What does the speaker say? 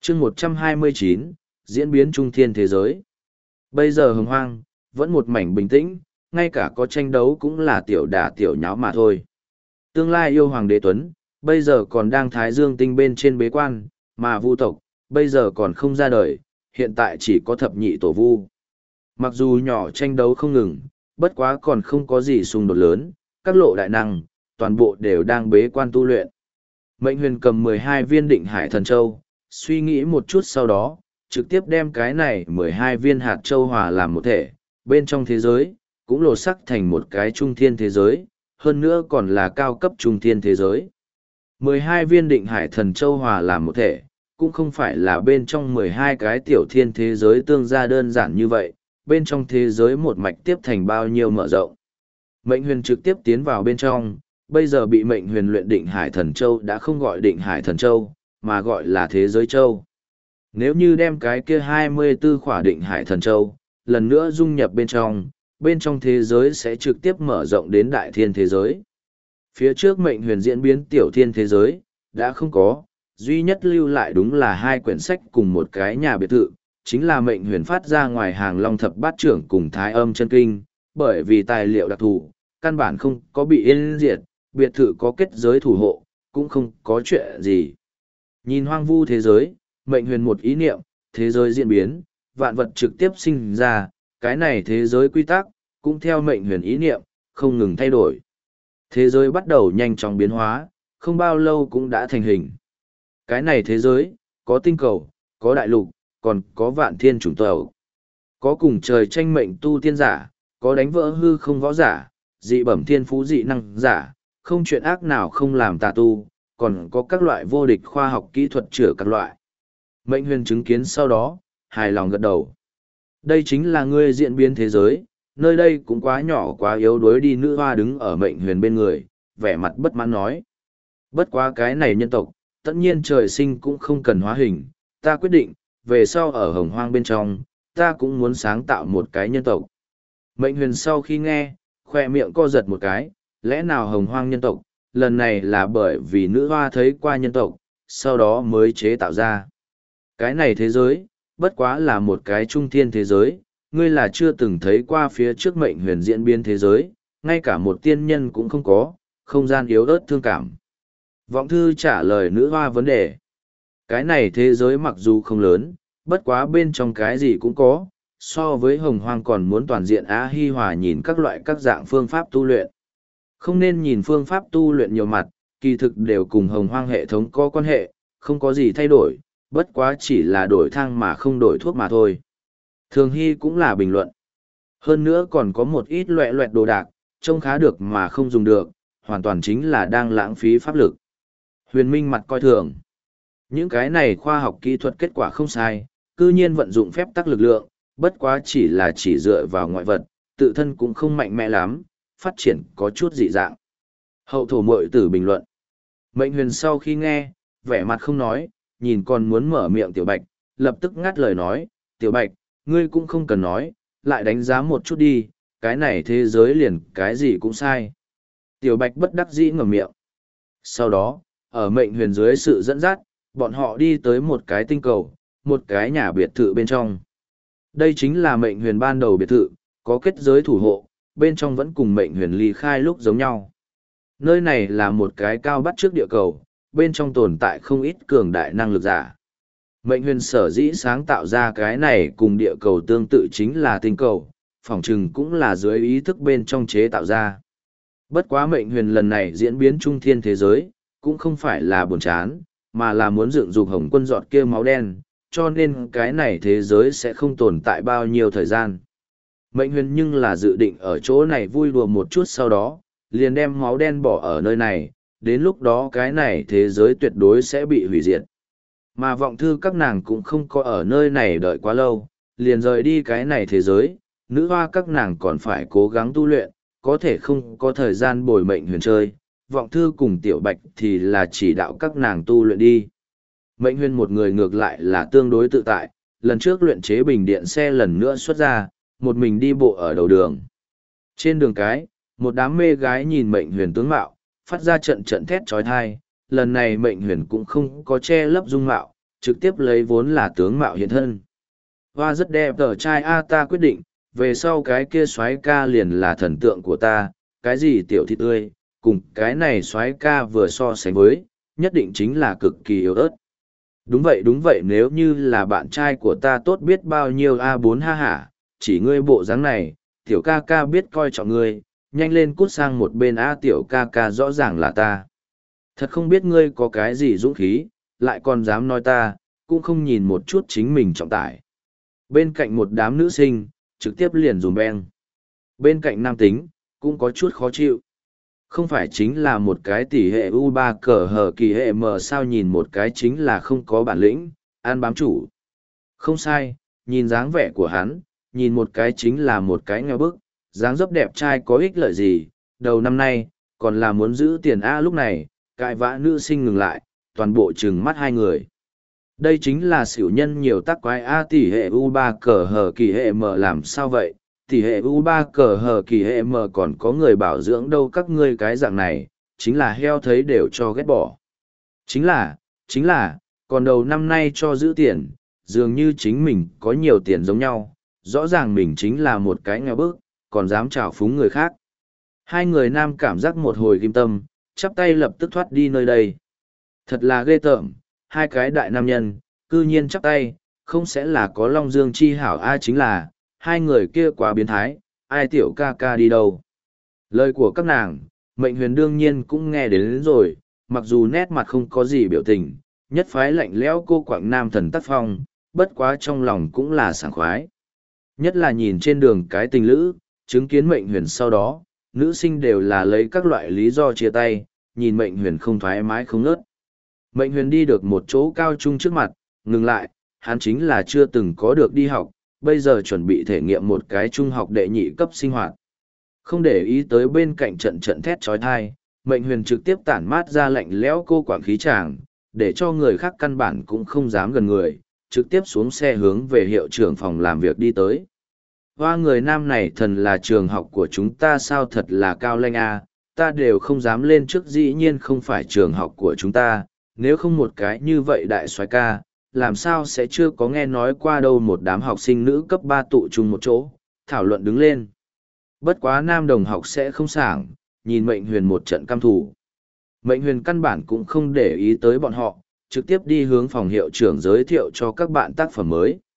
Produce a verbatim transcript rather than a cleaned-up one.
chương một trăm hai mươi chín, diễn biến trung thiên thế giới. Bây giờ hồng hoang, vẫn một mảnh bình tĩnh, ngay cả có tranh đấu cũng là tiểu đả tiểu nháo mà thôi. Tương lai yêu hoàng đế Tuấn, bây giờ còn đang thái dương tinh bên trên bế quan, mà vu tộc, bây giờ còn không ra đời, hiện tại chỉ có thập nhị tổ vu. Mặc dù nhỏ tranh đấu không ngừng, bất quá còn không có gì xung đột lớn, các lộ đại năng, toàn bộ đều đang bế quan tu luyện. Mệnh huyền cầm mười hai viên định hải thần châu, suy nghĩ một chút sau đó, trực tiếp đem cái này mười hai viên hạt châu hòa làm một thể, bên trong thế giới, cũng lột sắc thành một cái trung thiên thế giới, hơn nữa còn là cao cấp trung thiên thế giới. mười hai viên định hải thần châu hòa làm một thể, cũng không phải là bên trong mười hai cái tiểu thiên thế giới tương ra đơn giản như vậy, bên trong thế giới một mạch tiếp thành bao nhiêu mở rộng. Mệnh huyền trực tiếp tiến vào bên trong, bây giờ bị mệnh huyền luyện định hải thần châu đã không gọi định hải thần châu, mà gọi là thế giới châu. Nếu như đem cái kia hai mươi tư khỏa định hải thần châu, lần nữa dung nhập bên trong, bên trong thế giới sẽ trực tiếp mở rộng đến đại thiên thế giới. Phía trước mệnh huyền diễn biến tiểu thiên thế giới, đã không có, duy nhất lưu lại đúng là hai quyển sách cùng một cái nhà biệt thự, chính là mệnh huyền phát ra ngoài hàng long thập bát trưởng cùng thái âm chân kinh, bởi vì tài liệu đặc thù, căn bản không có bị yên diệt, biệt thự có kết giới thủ hộ, cũng không có chuyện gì. Nhìn hoang vu thế giới, mệnh huyền một ý niệm, thế giới diễn biến, vạn vật trực tiếp sinh ra, cái này thế giới quy tắc, cũng theo mệnh huyền ý niệm, không ngừng thay đổi. Thế giới bắt đầu nhanh chóng biến hóa, không bao lâu cũng đã thành hình. Cái này thế giới, có tinh cầu, có đại lục, còn có vạn thiên chủng tộc. Có cùng trời tranh mệnh tu tiên giả, có đánh vỡ hư không võ giả, dị bẩm thiên phú dị năng giả, không chuyện ác nào không làm tà tu, còn có các loại vô địch khoa học kỹ thuật chữa các loại. Mệnh huyền chứng kiến sau đó, hài lòng gật đầu. Đây chính là ngươi diễn biến thế giới, nơi đây cũng quá nhỏ quá yếu đuối đi. Nữ hoa đứng ở mệnh huyền bên người, vẻ mặt bất mãn nói. Bất quá cái này nhân tộc, tất nhiên trời sinh cũng không cần hóa hình, ta quyết định, về sau ở hồng hoang bên trong, ta cũng muốn sáng tạo một cái nhân tộc. Mệnh huyền sau khi nghe, khoe miệng co giật một cái, lẽ nào hồng hoang nhân tộc, lần này là bởi vì nữ hoa thấy qua nhân tộc, sau đó mới chế tạo ra. Cái này thế giới, bất quá là một cái trung thiên thế giới, ngươi là chưa từng thấy qua phía trước mệnh huyền diễn biến thế giới, ngay cả một tiên nhân cũng không có, không gian yếu ớt thương cảm. Vọng thư trả lời nữ hoa vấn đề. Cái này thế giới mặc dù không lớn, bất quá bên trong cái gì cũng có, so với hồng hoang còn muốn toàn diện á hi hòa nhìn các loại các dạng phương pháp tu luyện. Không nên nhìn phương pháp tu luyện nhiều mặt, kỳ thực đều cùng hồng hoang hệ thống có quan hệ, không có gì thay đổi, bất quá chỉ là đổi thang mà không đổi thuốc mà thôi. Thường Hy cũng là bình luận. Hơn nữa còn có một ít loẹ loẹt đồ đạc, trông khá được mà không dùng được, hoàn toàn chính là đang lãng phí pháp lực. Huyền Minh mặt coi thường. Những cái này khoa học kỹ thuật kết quả không sai, cư nhiên vận dụng phép tắc lực lượng, bất quá chỉ là chỉ dựa vào ngoại vật, tự thân cũng không mạnh mẽ lắm, phát triển có chút dị dạng. Hậu thổ mội tử bình luận. Mệnh huyền sau khi nghe, vẻ mặt không nói, nhìn còn muốn mở miệng Tiểu Bạch, lập tức ngắt lời nói, Tiểu Bạch, ngươi cũng không cần nói, lại đánh giá một chút đi, cái này thế giới liền cái gì cũng sai. Tiểu Bạch bất đắc dĩ ngậm miệng. Sau đó, ở mệnh huyền dưới sự dẫn dắt, bọn họ đi tới một cái tinh cầu, một cái nhà biệt thự bên trong. Đây chính là mệnh huyền ban đầu biệt thự, có kết giới thủ hộ, bên trong vẫn cùng mệnh huyền ly khai lúc giống nhau. Nơi này là một cái cao bắt trước địa cầu, bên trong tồn tại không ít cường đại năng lực giả. Mệnh huyền sở dĩ sáng tạo ra cái này cùng địa cầu tương tự chính là tinh cầu, phỏng chừng cũng là dưới ý thức bên trong chế tạo ra. Bất quá mệnh huyền lần này diễn biến trung thiên thế giới, cũng không phải là buồn chán, mà là muốn dựng dục hồng quân giọt kia máu đen, cho nên cái này thế giới sẽ không tồn tại bao nhiêu thời gian. Mệnh huyền nhưng là dự định ở chỗ này vui đùa một chút sau đó, liền đem máu đen bỏ ở nơi này, đến lúc đó cái này thế giới tuyệt đối sẽ bị hủy diệt. Mà vọng thư các nàng cũng không có ở nơi này đợi quá lâu, liền rời đi cái này thế giới, nữ hoa các nàng còn phải cố gắng tu luyện, có thể không có thời gian bồi mệnh huyền chơi, vọng thư cùng tiểu bạch thì là chỉ đạo các nàng tu luyện đi. Mệnh huyền một người ngược lại là tương đối tự tại, lần trước luyện chế bình điện xe lần nữa xuất ra, một mình đi bộ ở đầu đường. Trên đường cái, một đám mê gái nhìn mệnh huyền tướng mạo, phát ra trận trận thét trói thai, lần này mệnh huyền cũng không có che lấp dung mạo, trực tiếp lấy vốn là tướng mạo hiện thân. Hoa rất đẹp tờ trai A ta quyết định, về sau cái kia soái ca liền là thần tượng của ta, cái gì tiểu thị tươi, cùng cái này soái ca vừa so sánh với, nhất định chính là cực kỳ yếu ớt. Đúng vậy đúng vậy, nếu như là bạn trai của ta tốt biết bao nhiêu a bốn ha hả, chỉ ngươi bộ dáng này, tiểu ca ca biết coi trọng ngươi, nhanh lên cút sang một bên a, tiểu ca ca rõ ràng là ta. Thật không biết ngươi có cái gì dũng khí, lại còn dám nói ta, cũng không nhìn một chút chính mình trọng tải. Bên cạnh một đám nữ sinh, trực tiếp liền dùm beng. Bên cạnh nam tính, cũng có chút khó chịu. Không phải chính là một cái tỷ hệ u ba cờ hờ kỳ hệ M sao nhìn một cái chính là không có bản lĩnh, an bám chủ. Không sai, nhìn dáng vẻ của hắn, nhìn một cái chính là một cái nghèo bức, dáng dấp đẹp trai có ích lợi gì, đầu năm nay, còn là muốn giữ tiền A lúc này, cãi vã nữ sinh ngừng lại, toàn bộ trừng mắt hai người. Đây chính là xỉu nhân nhiều tác quái A, tỷ hệ u ba cờ hờ kỳ hệ M làm sao vậy? Tỷ hệ u ba cờ hờ kỳ hệ M còn có người bảo dưỡng đâu, các ngươi cái dạng này, chính là heo thấy đều cho ghét bỏ. Chính là, chính là, còn đầu năm nay cho giữ tiền, dường như chính mình có nhiều tiền giống nhau, rõ ràng mình chính là một cái nghèo bức, còn dám trào phúng người khác. Hai người nam cảm giác một hồi kim tâm, chắp tay lập tức thoát đi nơi đây. Thật là ghê tởm, hai cái đại nam nhân, cư nhiên chắp tay, không sẽ là có Long Dương chi hảo A, chính là, hai người kia quá biến thái, ai tiểu ca ca đi đâu. Lời của các nàng, Mệnh Huyền đương nhiên cũng nghe đến, đến rồi, mặc dù nét mặt không có gì biểu tình, nhất phái lạnh lẽo cô quạng nam thần tác phong, bất quá trong lòng cũng là sảng khoái. Nhất là nhìn trên đường cái tình lữ, chứng kiến Mệnh Huyền sau đó, nữ sinh đều là lấy các loại lý do chia tay, nhìn Mệnh Huyền không thoải mái không ngớt. Mệnh Huyền đi được một chỗ cao trung trước mặt, ngừng lại, hắn chính là chưa từng có được đi học, bây giờ chuẩn bị thể nghiệm một cái trung học đệ nhị cấp sinh hoạt. Không để ý tới bên cạnh trận trận thét trói thai, Mệnh Huyền trực tiếp tản mát ra lạnh lẽo cô quảng khí tràng, để cho người khác căn bản cũng không dám gần người, trực tiếp xuống xe hướng về hiệu trưởng phòng làm việc đi tới. Hoa người nam này thần là trường học của chúng ta sao, thật là cao lanh a, ta đều không dám lên trước, dĩ nhiên không phải trường học của chúng ta, nếu không một cái như vậy đại soái ca, làm sao sẽ chưa có nghe nói qua đâu. Một đám học sinh nữ cấp ba tụ chung một chỗ, thảo luận đứng lên. Bất quá nam đồng học sẽ không sảng, nhìn Mệnh Huyền một trận căm thù. Mệnh Huyền căn bản cũng không để ý tới bọn họ, trực tiếp đi hướng phòng hiệu trưởng giới thiệu cho các bạn tác phẩm mới.